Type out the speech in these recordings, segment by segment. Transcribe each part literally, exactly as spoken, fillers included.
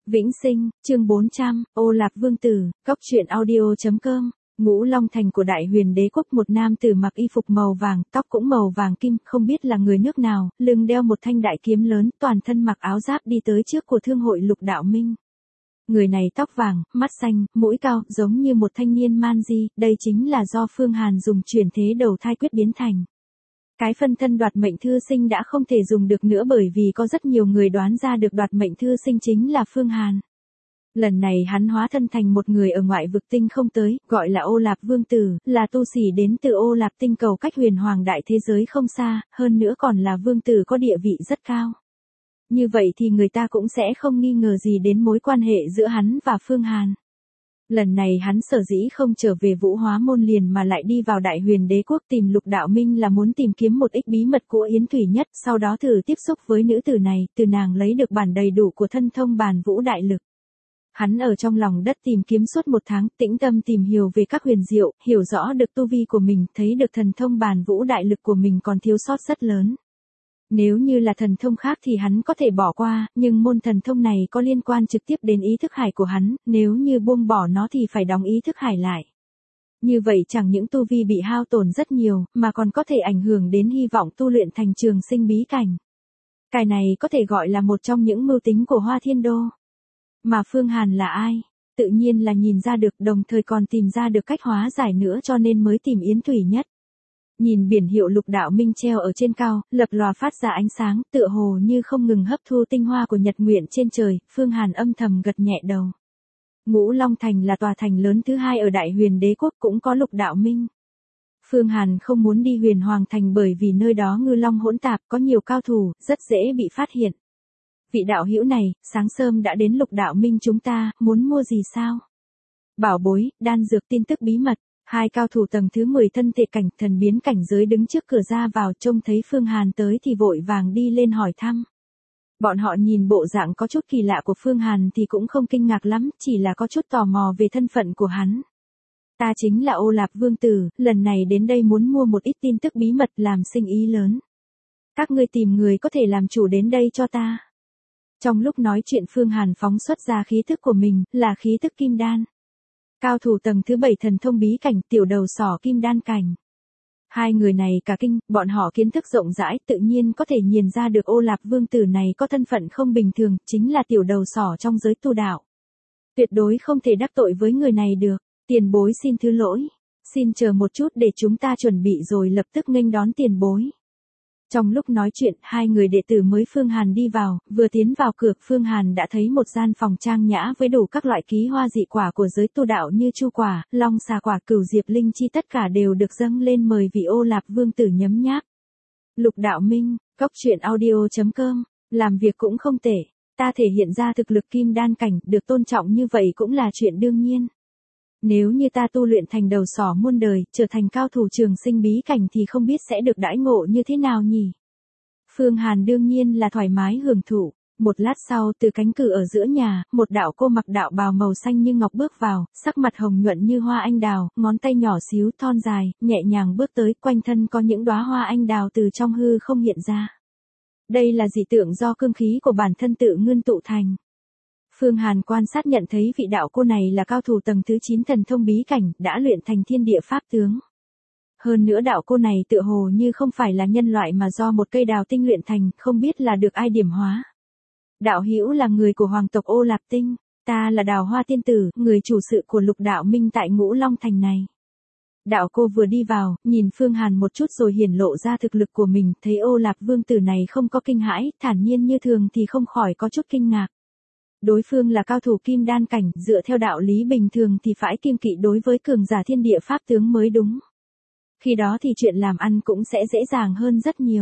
Vĩnh Sinh, chương bốn trăm, Ô Lạp Vương Tử, Cốc truyện audio chấm com. Ngũ Long Thành của Đại Huyền Đế quốc, một nam tử mặc y phục màu vàng, tóc cũng màu vàng kim, không biết là người nước nào, lưng đeo một thanh đại kiếm lớn, toàn thân mặc áo giáp đi tới trước của thương hội Lục Đạo Minh. Người này tóc vàng, mắt xanh, mũi cao, giống như một thanh niên man di, đây chính là do Phương Hàn dùng chuyển thế đầu thai quyết biến thành. Cái phân thân đoạt mệnh thư sinh đã không thể dùng được nữa bởi vì có rất nhiều người đoán ra được đoạt mệnh thư sinh chính là Phương Hàn. Lần này hắn hóa thân thành một người ở ngoại vực tinh không tới, gọi là Ô Lạp Vương Tử, là tu sĩ đến từ Ô Lạp tinh cầu cách huyền hoàng đại thế giới không xa, hơn nữa còn là vương tử có địa vị rất cao. Như vậy thì người ta cũng sẽ không nghi ngờ gì đến mối quan hệ giữa hắn và Phương Hàn. Lần này hắn sở dĩ không trở về Vũ Hóa Môn liền mà lại đi vào Đại Huyền Đế quốc tìm Lục Đạo Minh là muốn tìm kiếm một ít bí mật của Yến Thủy Nhất, sau đó thử tiếp xúc với nữ tử này, từ nàng lấy được bản đầy đủ của thân thông bàn vũ đại lực. Hắn ở trong lòng đất tìm kiếm suốt một tháng, tĩnh tâm tìm hiểu về các huyền diệu, hiểu rõ được tu vi của mình, thấy được thần thông bàn vũ đại lực của mình còn thiếu sót rất lớn. Nếu như là thần thông khác thì hắn có thể bỏ qua, nhưng môn thần thông này có liên quan trực tiếp đến ý thức hải của hắn, nếu như buông bỏ nó thì phải đóng ý thức hải lại. Như vậy chẳng những tu vi bị hao tổn rất nhiều, mà còn có thể ảnh hưởng đến hy vọng tu luyện thành trường sinh bí cảnh. Cái này có thể gọi là một trong những mưu tính của Hoa Thiên Đô. Mà Phương Hàn là ai? Tự nhiên là nhìn ra được, đồng thời còn tìm ra được cách hóa giải nữa cho nên mới tìm Yến Thủy Nhất. Nhìn biển hiệu Lục Đạo Minh treo ở trên cao, lập lòa phát ra ánh sáng, tựa hồ như không ngừng hấp thu tinh hoa của nhật nguyện trên trời, Phương Hàn âm thầm gật nhẹ đầu. Ngũ Long Thành là tòa thành lớn thứ hai ở Đại Huyền Đế quốc, cũng có Lục Đạo Minh. Phương Hàn không muốn đi Huyền Hoàng Thành bởi vì nơi đó ngư long hỗn tạp, có nhiều cao thủ, rất dễ bị phát hiện. Vị đạo hữu này, sáng sớm đã đến Lục Đạo Minh chúng ta, muốn mua gì sao? Bảo bối, đan dược, tin tức bí mật. Hai cao thủ tầng thứ mười thân thể cảnh thần biến cảnh giới đứng trước cửa ra vào, trông thấy Phương Hàn tới thì vội vàng đi lên hỏi thăm. Bọn họ nhìn bộ dạng có chút kỳ lạ của Phương Hàn thì cũng không kinh ngạc lắm, chỉ là có chút tò mò về thân phận của hắn. Ta chính là Ô Lạp Vương Tử, lần này đến đây muốn mua một ít tin tức bí mật làm sinh ý lớn. Các ngươi tìm người có thể làm chủ đến đây cho ta. Trong lúc nói chuyện Phương Hàn phóng xuất ra khí thức của mình, là khí thức kim đan. Cao thủ tầng thứ bảy thần thông bí cảnh, tiểu đầu sỏ kim đan cảnh. Hai người này cả kinh, bọn họ kiến thức rộng rãi, tự nhiên có thể nhìn ra được Ô Lạp Vương Tử này có thân phận không bình thường, chính là tiểu đầu sỏ trong giới tu đạo. Tuyệt đối không thể đắc tội với người này được, tiền bối xin thứ lỗi, xin chờ một chút để chúng ta chuẩn bị rồi lập tức nghênh đón tiền bối. Trong lúc nói chuyện, hai người đệ tử mới Phương Hàn đi vào, vừa tiến vào cửa, Phương Hàn đã thấy một gian phòng trang nhã với đủ các loại ký hoa dị quả của giới tu đạo như chu quả, long xà quả, cửu diệp linh chi, tất cả đều được dâng lên mời vị Ô Lạp Vương Tử nhấm nháp. Lục Đạo Minh, Cốc truyện audio chấm com, làm việc cũng không tệ, ta thể hiện ra thực lực kim đan cảnh, được tôn trọng như vậy cũng là chuyện đương nhiên. Nếu như ta tu luyện thành đầu sỏ muôn đời, trở thành cao thủ trường sinh bí cảnh thì không biết sẽ được đãi ngộ như thế nào nhỉ? Phương Hàn đương nhiên là thoải mái hưởng thụ. Một lát sau, từ cánh cửa ở giữa nhà, một đạo cô mặc đạo bào màu xanh như ngọc bước vào, sắc mặt hồng nhuận như hoa anh đào, ngón tay nhỏ xíu thon dài, nhẹ nhàng bước tới, quanh thân có những đóa hoa anh đào từ trong hư không hiện ra. Đây là dị tượng do cương khí của bản thân tự ngưng tụ thành. Phương Hàn quan sát nhận thấy vị đạo cô này là cao thủ tầng thứ chín thần thông bí cảnh, đã luyện thành thiên địa pháp tướng. Hơn nữa đạo cô này tựa hồ như không phải là nhân loại mà do một cây đào tinh luyện thành, không biết là được ai điểm hóa. Đạo hữu là người của hoàng tộc Ô Lạp Tinh, ta là Đào Hoa Tiên Tử, người chủ sự của Lục Đạo Minh tại Ngũ Long Thành này. Đạo cô vừa đi vào, nhìn Phương Hàn một chút rồi hiển lộ ra thực lực của mình, thấy Ô Lạp Vương Tử này không có kinh hãi, thản nhiên như thường thì không khỏi có chút kinh ngạc. Đối phương là cao thủ kim đan cảnh, dựa theo đạo lý bình thường thì phải kiêng kỵ đối với cường giả thiên địa pháp tướng mới đúng. Khi đó thì chuyện làm ăn cũng sẽ dễ dàng hơn rất nhiều.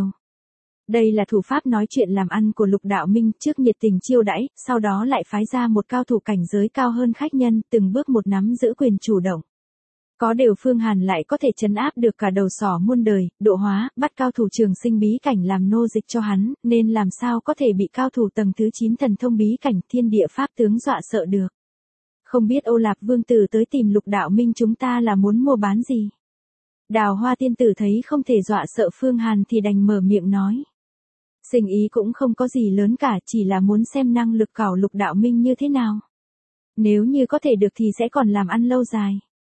Đây là thủ pháp nói chuyện làm ăn của Lục Đạo Minh, trước nhiệt tình chiêu đãi, sau đó lại phái ra một cao thủ cảnh giới cao hơn khách nhân, từng bước một nắm giữ quyền chủ động. Có điều Phương Hàn lại có thể trấn áp được cả đầu sỏ muôn đời, độ hóa, bắt cao thủ trường sinh bí cảnh làm nô dịch cho hắn, nên làm sao có thể bị cao thủ tầng thứ chín thần thông bí cảnh thiên địa pháp tướng dọa sợ được. Không biết Ô Lạp Vương Tử tới tìm Lục Đạo Minh chúng ta là muốn mua bán gì? Đào Hoa Tiên Tử thấy không thể dọa sợ Phương Hàn thì đành mở miệng nói. Sinh ý cũng không có gì lớn cả, chỉ là muốn xem năng lực cảo Lục Đạo Minh như thế nào. Nếu như có thể được thì sẽ còn làm ăn lâu dài.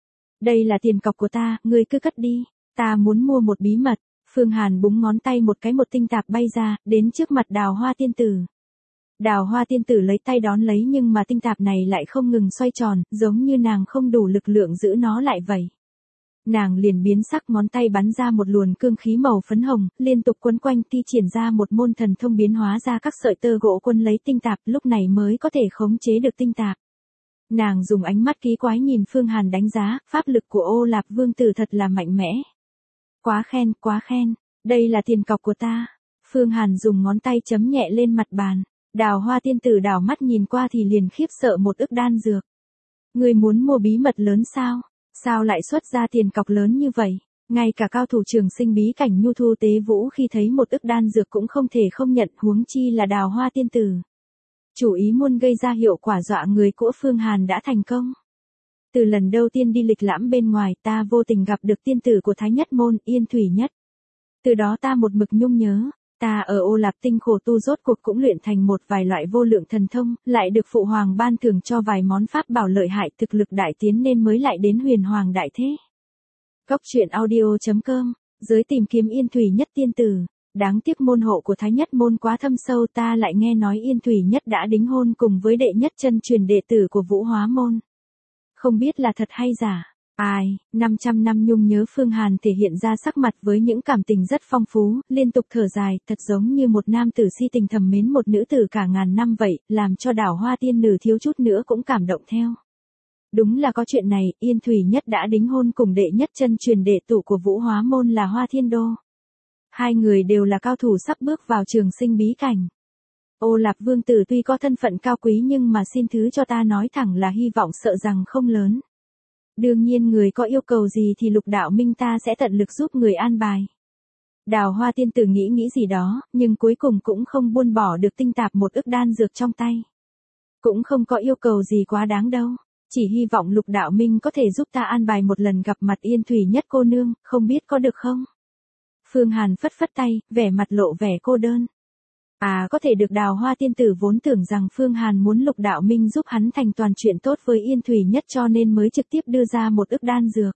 Đây là tiền cọc của ta, ngươi cứ cất đi, ta muốn mua một bí mật. Phương Hàn búng ngón tay một cái, một tinh tạp bay ra, đến trước mặt Đào Hoa tiên tử. Đào Hoa tiên tử lấy tay đón lấy, nhưng mà tinh tạp này lại không ngừng xoay tròn, giống như nàng không đủ lực lượng giữ nó lại vậy. Nàng liền biến sắc, ngón tay bắn ra một luồng cương khí màu phấn hồng, liên tục quấn quanh, thi triển ra một môn thần thông biến hóa ra các sợi tơ gỗ quân lấy tinh tạp, lúc này mới có thể khống chế được tinh tạp. Nàng dùng ánh mắt kỳ quái nhìn Phương Hàn đánh giá, pháp lực của Ô Lạp Vương tử thật là mạnh mẽ. Quá khen, quá khen, đây là tiền cọc của ta. Phương Hàn dùng ngón tay chấm nhẹ lên mặt bàn. Đào Hoa tiên tử đảo mắt nhìn qua thì liền khiếp sợ, một ức đan dược. Ngươi muốn mua bí mật lớn sao? Sao lại xuất ra tiền cọc lớn như vậy? Ngay cả cao thủ trường sinh bí cảnh Nhu Thu Tế Vũ khi thấy một ức đan dược cũng không thể không nhận, huống chi là Đào Hoa tiên tử. Chủ ý muốn gây ra hiệu quả dọa người của Phương Hàn đã thành công. Từ lần đầu tiên đi lịch lãm bên ngoài, ta vô tình gặp được tiên tử của Thái Nhất môn, Yên Thủy Nhất. Từ đó ta một mực nhung nhớ, ta ở Ô Lạp Tinh khổ tu rốt cuộc cũng luyện thành một vài loại vô lượng thần thông, lại được phụ hoàng ban thưởng cho vài món pháp bảo lợi hại, thực lực đại tiến nên mới lại đến Huyền Hoàng đại thế. Góc truyện audio chấm com, giới tìm kiếm Yên Thủy Nhất tiên tử. Đáng tiếc môn hộ của Thái Nhất môn quá thâm sâu, ta lại nghe nói Yên Thủy Nhất đã đính hôn cùng với đệ nhất chân truyền đệ tử của Vũ Hóa môn. Không biết là thật hay giả. Ai, năm trăm năm nhung nhớ. Phương Hàn thể hiện ra sắc mặt với những cảm tình rất phong phú, liên tục thở dài, thật giống như một nam tử si tình thầm mến một nữ tử cả ngàn năm vậy, làm cho Đào Hoa tiên nữ thiếu chút nữa cũng cảm động theo. Đúng là có chuyện này, Yên Thủy Nhất đã đính hôn cùng đệ nhất chân truyền đệ tử của Vũ Hóa môn là Hoa Thiên Đô. Hai người đều là cao thủ sắp bước vào trường sinh bí cảnh. Ô Lạp Vương tử tuy có thân phận cao quý nhưng mà xin thứ cho ta nói thẳng là hy vọng sợ rằng không lớn. Đương nhiên người có yêu cầu gì thì Lục Đạo Minh ta sẽ tận lực giúp người an bài. Đào Hoa tiên tử nghĩ nghĩ gì đó, nhưng cuối cùng cũng không buông bỏ được tinh tạp một ức đan dược trong tay. Cũng không có yêu cầu gì quá đáng đâu, chỉ hy vọng Lục Đạo Minh có thể giúp ta an bài một lần gặp mặt Yên Thủy Nhất cô nương, không biết có được không? Phương Hàn phất phất tay, vẻ mặt lộ vẻ cô đơn. À, có thể được. Đào Hoa tiên tử vốn tưởng rằng Phương Hàn muốn Lục Đạo Minh giúp hắn thành toàn chuyện tốt với Yên Thủy Nhất cho nên mới trực tiếp đưa ra một ức đan dược.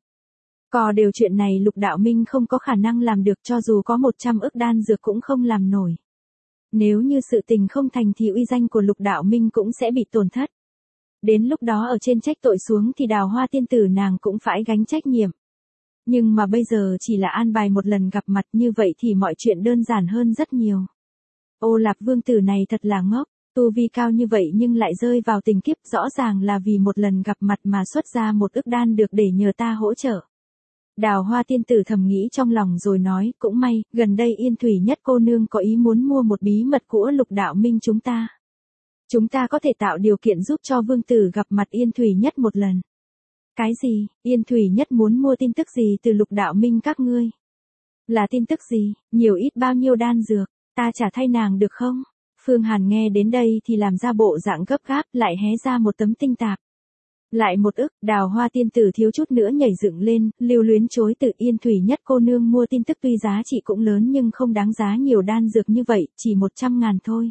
Có điều chuyện này Lục Đạo Minh không có khả năng làm được, cho dù có một trăm ức đan dược cũng không làm nổi. Nếu như sự tình không thành thì uy danh của Lục Đạo Minh cũng sẽ bị tổn thất. Đến lúc đó ở trên trách tội xuống thì Đào Hoa tiên tử nàng cũng phải gánh trách nhiệm. Nhưng mà bây giờ chỉ là an bài một lần gặp mặt, như vậy thì mọi chuyện đơn giản hơn rất nhiều. Ô Lạp Vương tử này thật là ngốc, tu vi cao như vậy nhưng lại rơi vào tình kiếp, rõ ràng là vì một lần gặp mặt mà xuất ra một ức đan được để nhờ ta hỗ trợ. Đào Hoa tiên tử thầm nghĩ trong lòng rồi nói, cũng may, gần đây Yên Thủy Nhất cô nương có ý muốn mua một bí mật của Lục Đạo Minh chúng ta. Chúng ta có thể tạo điều kiện giúp cho vương tử gặp mặt Yên Thủy Nhất một lần. Cái gì? Yên Thủy Nhất muốn mua tin tức gì từ Lục Đạo Minh các ngươi? Là tin tức gì? Nhiều ít bao nhiêu đan dược? Ta trả thay nàng được không? Phương Hàn nghe đến đây thì làm ra bộ dạng gấp gáp, lại hé ra một tấm tinh tạp. Lại một ức. Đào Hoa tiên tử thiếu chút nữa nhảy dựng lên, lưu luyến chối từ. Yên Thủy Nhất cô nương mua tin tức tuy giá trị cũng lớn nhưng không đáng giá nhiều đan dược như vậy, chỉ một trăm ngàn thôi.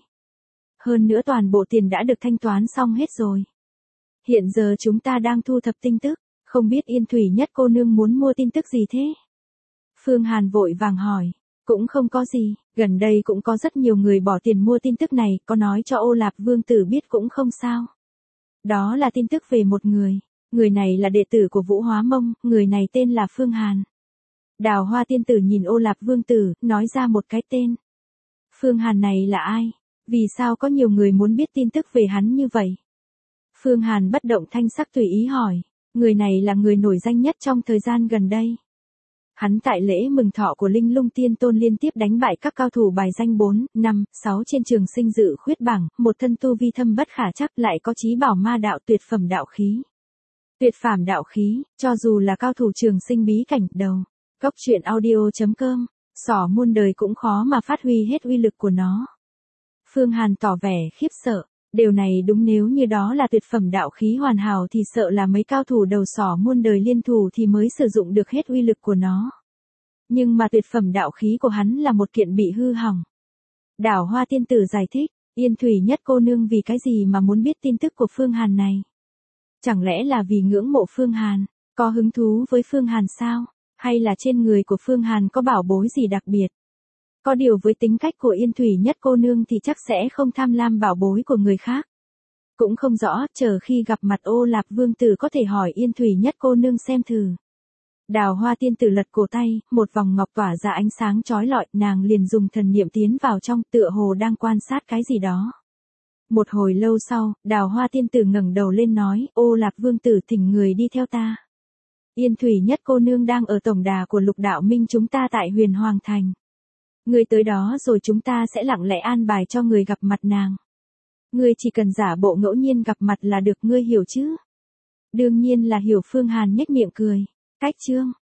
Hơn nữa toàn bộ tiền đã được thanh toán xong hết rồi. Hiện giờ chúng ta đang thu thập tin tức, không biết Yên Thủy Nhất cô nương muốn mua tin tức gì thế? Phương Hàn vội vàng hỏi. Cũng không có gì, gần đây cũng có rất nhiều người bỏ tiền mua tin tức này, có nói cho Ô Lạp Vương tử biết cũng không sao. Đó là tin tức về một người, người này là đệ tử của Vũ Hóa môn, người này tên là Phương Hàn. Đào Hoa tiên tử nhìn Ô Lạp Vương tử, nói ra một cái tên. Phương Hàn này là ai? Vì sao có nhiều người muốn biết tin tức về hắn như vậy? Phương Hàn bất động thanh sắc tùy ý hỏi, người này là người nổi danh nhất trong thời gian gần đây. Hắn tại lễ mừng thọ của Linh Lung Tiên Tôn liên tiếp đánh bại các cao thủ bài danh bốn, năm, sáu trên trường sinh dự khuyết bảng, một thân tu vi thâm bất khả trắc, lại có chí bảo ma đạo tuyệt phẩm đạo khí. Tuyệt phàm đạo khí, cho dù là cao thủ trường sinh bí cảnh đầu. Góc truyện audio chấm com, xỏ muôn đời cũng khó mà phát huy hết uy lực của nó. Phương Hàn tỏ vẻ khiếp sợ, điều này đúng, nếu như đó là tuyệt phẩm đạo khí hoàn hảo thì sợ là mấy cao thủ đầu sỏ muôn đời liên thủ thì mới sử dụng được hết uy lực của nó. Nhưng mà tuyệt phẩm đạo khí của hắn là một kiện bị hư hỏng. Đào Hoa tiên tử giải thích, Yên Thủy Nhất cô nương vì cái gì mà muốn biết tin tức của Phương Hàn này? Chẳng lẽ là vì ngưỡng mộ Phương Hàn, có hứng thú với Phương Hàn sao? Hay là trên người của Phương Hàn có bảo bối gì đặc biệt? Có điều với tính cách của Yên Thủy Nhất cô nương thì chắc sẽ không tham lam bảo bối của người khác. Cũng không rõ, chờ khi gặp mặt Ô Lạp Vương tử có thể hỏi Yên Thủy Nhất cô nương xem thử. Đào Hoa tiên tử lật cổ tay, một vòng ngọc tỏa ra ánh sáng chói lọi, nàng liền dùng thần niệm tiến vào trong, tựa hồ đang quan sát cái gì đó. Một hồi lâu sau, Đào Hoa tiên tử ngẩng đầu lên nói, Ô Lạp Vương tử thỉnh người đi theo ta. Yên Thủy Nhất cô nương đang ở tổng đà của Lục Đạo Minh chúng ta tại Huyền Hoàng Thành. Người tới đó rồi chúng ta sẽ lặng lẽ an bài cho người gặp mặt nàng. Ngươi chỉ cần giả bộ ngẫu nhiên gặp mặt là được, ngươi hiểu chứ? Đương nhiên là hiểu. Phương Hàn nhếch miệng cười. Cách chương